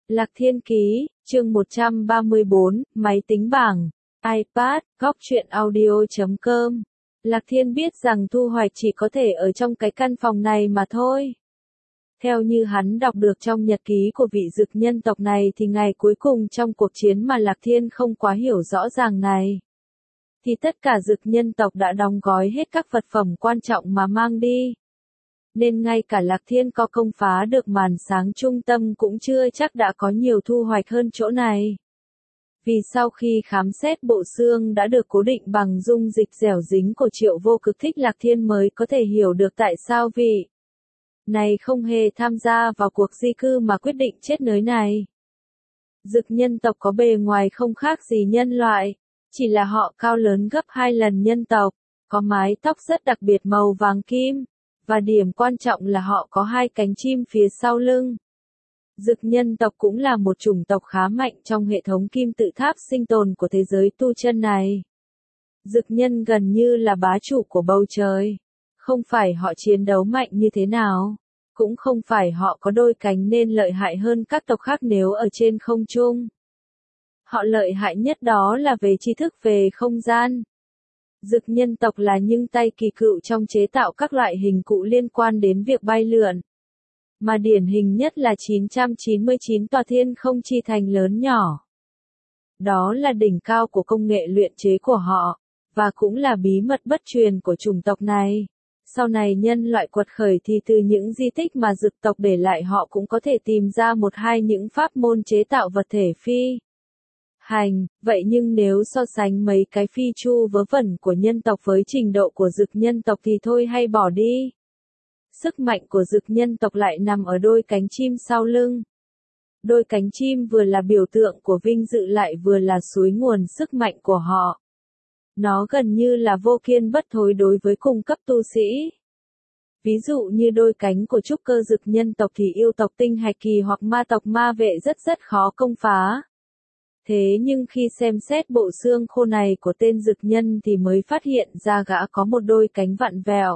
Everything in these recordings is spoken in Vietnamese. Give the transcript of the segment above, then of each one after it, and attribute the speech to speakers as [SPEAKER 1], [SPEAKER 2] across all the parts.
[SPEAKER 1] Lạc Thiên Ký, chương 134, máy tính bảng, iPad, góc truyện audio.com. Lạc Thiên biết rằng Thu Hoạch chỉ có thể ở trong cái căn phòng này mà thôi. Theo như hắn đọc được trong nhật ký của vị dực nhân tộc này thì ngày cuối cùng trong cuộc chiến mà Lạc Thiên không quá hiểu rõ ràng này, thì tất cả dực nhân tộc đã đóng gói hết các vật phẩm quan trọng mà mang đi. Nên ngay cả Lạc Thiên có công phá được màn sáng trung tâm cũng chưa chắc đã có nhiều thu hoạch hơn chỗ này. Vì sau khi khám xét bộ xương đã được cố định bằng dung dịch dẻo dính của Triệu Vô Cực Thích, Lạc Thiên mới có thể hiểu được tại sao vị này không hề tham gia vào cuộc di cư mà quyết định chết nơi này. Dực nhân tộc có bề ngoài không khác gì nhân loại, chỉ là họ cao lớn gấp 2 lần nhân tộc, có mái tóc rất đặc biệt màu vàng kim, và điểm quan trọng là họ có 2 cánh chim phía sau lưng. Dực nhân tộc cũng là một chủng tộc khá mạnh trong hệ thống kim tự tháp sinh tồn của thế giới tu chân này. Dực nhân gần như là bá chủ của bầu trời. Không phải họ chiến đấu mạnh như thế nào, cũng không phải họ có đôi cánh nên lợi hại hơn các tộc khác nếu ở trên không trung. Họ lợi hại nhất đó là về tri thức về không gian. Dực nhân tộc là những tay kỳ cựu trong chế tạo các loại hình cụ liên quan đến việc bay lượn. Mà điển hình nhất là 999 tòa thiên không chi thành lớn nhỏ. Đó là đỉnh cao của công nghệ luyện chế của họ, và cũng là bí mật bất truyền của chủng tộc này. Sau này nhân loại quật khởi thì từ những di tích mà dực tộc để lại họ cũng có thể tìm ra một hai những pháp môn chế tạo vật thể phi hành. Vậy nhưng nếu so sánh mấy cái phi chu vớ vẩn của nhân tộc với trình độ của dực nhân tộc thì thôi hay bỏ đi. Sức mạnh của dực nhân tộc lại nằm ở đôi cánh chim sau lưng. Đôi cánh chim vừa là biểu tượng của vinh dự lại vừa là suối nguồn sức mạnh của họ. Nó gần như là vô kiên bất thối đối với cung cấp tu sĩ. Ví dụ như đôi cánh của trúc cơ dực nhân tộc thì yêu tộc tinh hạch kỳ hoặc ma tộc ma vệ rất khó công phá. Thế nhưng khi xem xét bộ xương khô này của tên dực nhân thì mới phát hiện ra gã có một đôi cánh vặn vẹo.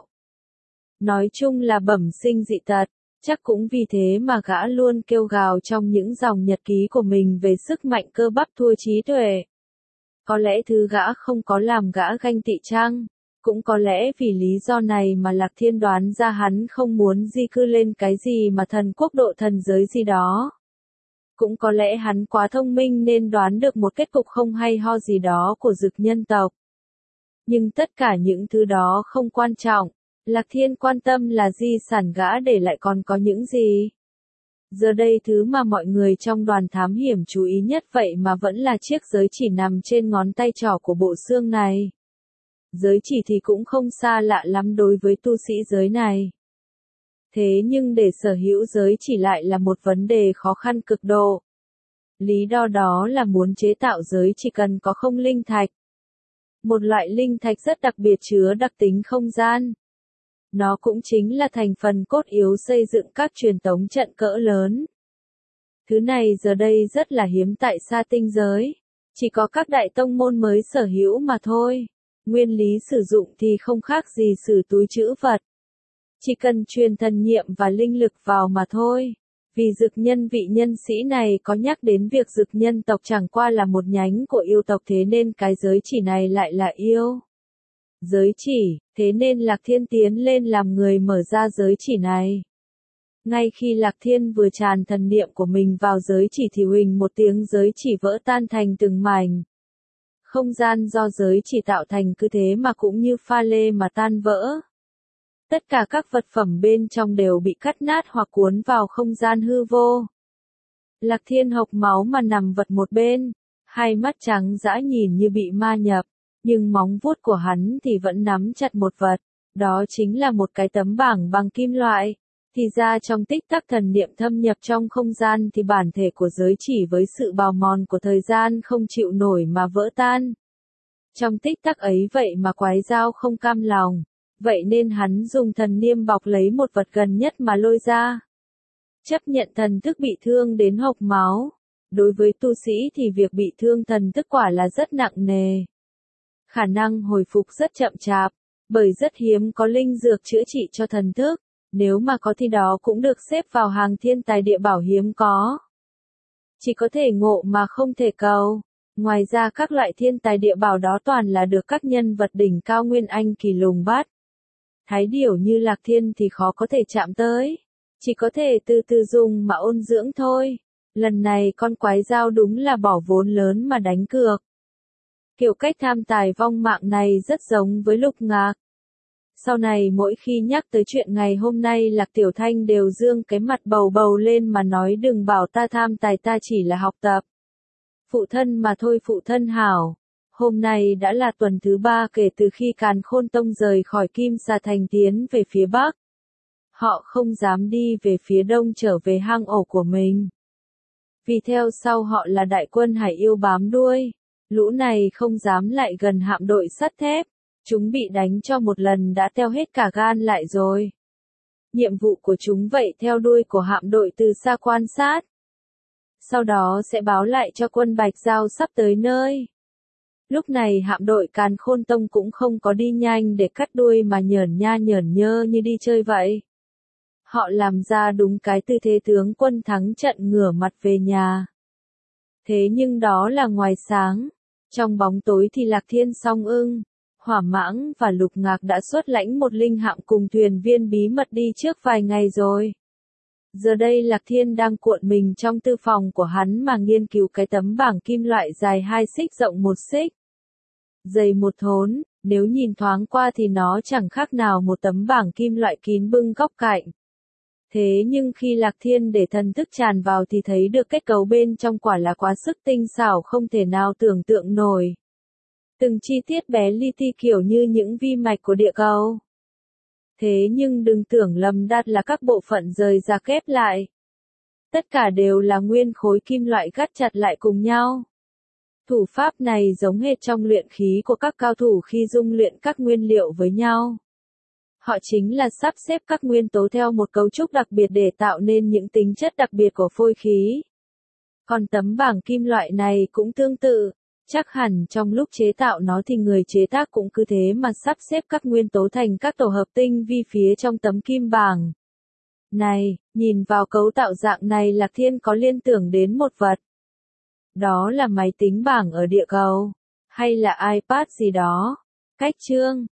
[SPEAKER 1] Nói chung là bẩm sinh dị tật, chắc cũng vì thế mà gã luôn kêu gào trong những dòng nhật ký của mình về sức mạnh cơ bắp thua trí tuệ. Có lẽ thứ gã không có làm gã ganh tị chăng? Cũng có lẽ vì lý do này mà Lạc Thiên đoán ra hắn không muốn di cư lên cái gì mà thần quốc độ thần giới gì đó. Cũng có lẽ hắn quá thông minh nên đoán được một kết cục không hay ho gì đó của dực nhân tộc. Nhưng tất cả những thứ đó không quan trọng. Lạc Thiên quan tâm là di sản gã để lại còn có những gì. Giờ đây thứ mà mọi người trong đoàn thám hiểm chú ý nhất vậy mà vẫn là chiếc giới chỉ nằm trên ngón tay trỏ của bộ xương này. Giới chỉ thì cũng không xa lạ lắm đối với tu sĩ giới này. Thế nhưng để sở hữu giới chỉ lại là một vấn đề khó khăn cực độ. Lý do đó là muốn chế tạo giới chỉ cần có không linh thạch. Một loại linh thạch rất đặc biệt chứa đặc tính không gian. Nó cũng chính là thành phần cốt yếu xây dựng các truyền tống trận cỡ lớn. Thứ này giờ đây rất là hiếm tại Sa Tinh giới. Chỉ có các đại tông môn mới sở hữu mà thôi. Nguyên lý sử dụng thì không khác gì sử túi trữ vật. Chỉ cần truyền thần niệm và linh lực vào mà thôi. Vì dực nhân vị nhân sĩ này có nhắc đến việc dực nhân tộc chẳng qua là một nhánh của yêu tộc, thế nên cái giới chỉ này lại là yêu giới chỉ, thế nên Lạc Thiên tiến lên làm người mở ra giới chỉ này. Ngay khi Lạc Thiên vừa tràn thần niệm của mình vào giới chỉ thì huỳnh một tiếng giới chỉ vỡ tan thành từng mảnh. Không gian do giới chỉ tạo thành cứ thế mà cũng như pha lê mà tan vỡ. Tất cả các vật phẩm bên trong đều bị cắt nát hoặc cuốn vào không gian hư vô. Lạc Thiên hộc máu mà nằm vật một bên, hai mắt trắng dã nhìn như bị ma nhập. Nhưng móng vuốt của hắn thì vẫn nắm chặt một vật, đó chính là một cái tấm bảng bằng kim loại. Thì ra trong tích tắc thần niệm thâm nhập trong không gian thì bản thể của giới chỉ với sự bào mòn của thời gian không chịu nổi mà vỡ tan. Trong tích tắc ấy vậy mà Quái Dao không cam lòng, vậy nên hắn dùng thần niệm bọc lấy một vật gần nhất mà lôi ra. Chấp nhận thần thức bị thương đến hộc máu. Đối với tu sĩ thì việc bị thương thần thức quả là rất nặng nề. Khả năng hồi phục rất chậm chạp, bởi rất hiếm có linh dược chữa trị cho thần thức, nếu mà có thì đó cũng được xếp vào hàng thiên tài địa bảo hiếm có. Chỉ có thể ngộ mà không thể cầu. Ngoài ra các loại thiên tài địa bảo đó toàn là được các nhân vật đỉnh cao Nguyên Anh kỳ lùng bắt. Thái điểu như Lạc Thiên thì khó có thể chạm tới. Chỉ có thể từ từ dùng mà ôn dưỡng thôi. Lần này con quái dao đúng là bỏ vốn lớn mà đánh cược. Kiểu cách tham tài vong mạng này rất giống với Lục Ngạc. Sau này mỗi khi nhắc tới chuyện ngày hôm nay Lạc Tiểu Thanh đều dương cái mặt bầu bầu lên mà nói đừng bảo ta tham tài, ta chỉ là học tập. Phụ thân mà thôi, phụ thân hảo. Hôm nay đã là tuần thứ 3 kể từ khi Càn Khôn Tông rời khỏi Kim Sa Thành tiến về phía Bắc. Họ không dám đi về phía Đông trở về hang ổ của mình. Vì theo sau họ là đại quân Hải Yêu bám đuôi. Lũ này không dám lại gần hạm đội sắt thép. Chúng bị đánh cho một lần đã teo hết cả gan lại rồi. Nhiệm vụ của chúng vậy theo đuôi của hạm đội từ xa quan sát. Sau đó sẽ báo lại cho quân Bạch Giao sắp tới nơi. Lúc này hạm đội Càn Khôn Tông cũng không có đi nhanh để cắt đuôi mà nhởn nha nhởn nhơ như đi chơi vậy. Họ làm ra đúng cái tư thế tướng quân thắng trận ngửa mặt về nhà. Thế nhưng đó là ngoài sáng. Trong bóng tối thì Lạc Thiên, Song Ưng, Hỏa Mãng và Lục Ngạc đã xuất lãnh một linh hạm cùng thuyền viên bí mật đi trước vài ngày rồi. Giờ đây Lạc Thiên đang cuộn mình trong tư phòng của hắn mà nghiên cứu cái tấm bảng kim loại dài 2 xích rộng 1 xích. Dày 1 thốn, nếu nhìn thoáng qua thì nó chẳng khác nào một tấm bảng kim loại kín bưng góc cạnh. Thế nhưng khi Lạc Thiên để thần thức tràn vào thì thấy được kết cấu bên trong quả là quá sức tinh xảo không thể nào tưởng tượng nổi. Từng chi tiết bé li ti kiểu như những vi mạch của địa cầu. Thế nhưng đừng tưởng lầm đạt là các bộ phận rời ra kép lại. Tất cả đều là nguyên khối kim loại gắt chặt lại cùng nhau. Thủ pháp này giống hệt trong luyện khí của các cao thủ khi dung luyện các nguyên liệu với nhau. Họ chính là sắp xếp các nguyên tố theo một cấu trúc đặc biệt để tạo nên những tính chất đặc biệt của phôi khí. Còn tấm bảng kim loại này cũng tương tự. Chắc hẳn trong lúc chế tạo nó thì người chế tác cũng cứ thế mà sắp xếp các nguyên tố thành các tổ hợp tinh vi phía trong tấm kim bảng. Này, nhìn vào cấu tạo dạng này Lạc Thiên có liên tưởng đến một vật. Đó là máy tính bảng ở địa cầu, hay là iPad gì đó. Cách chương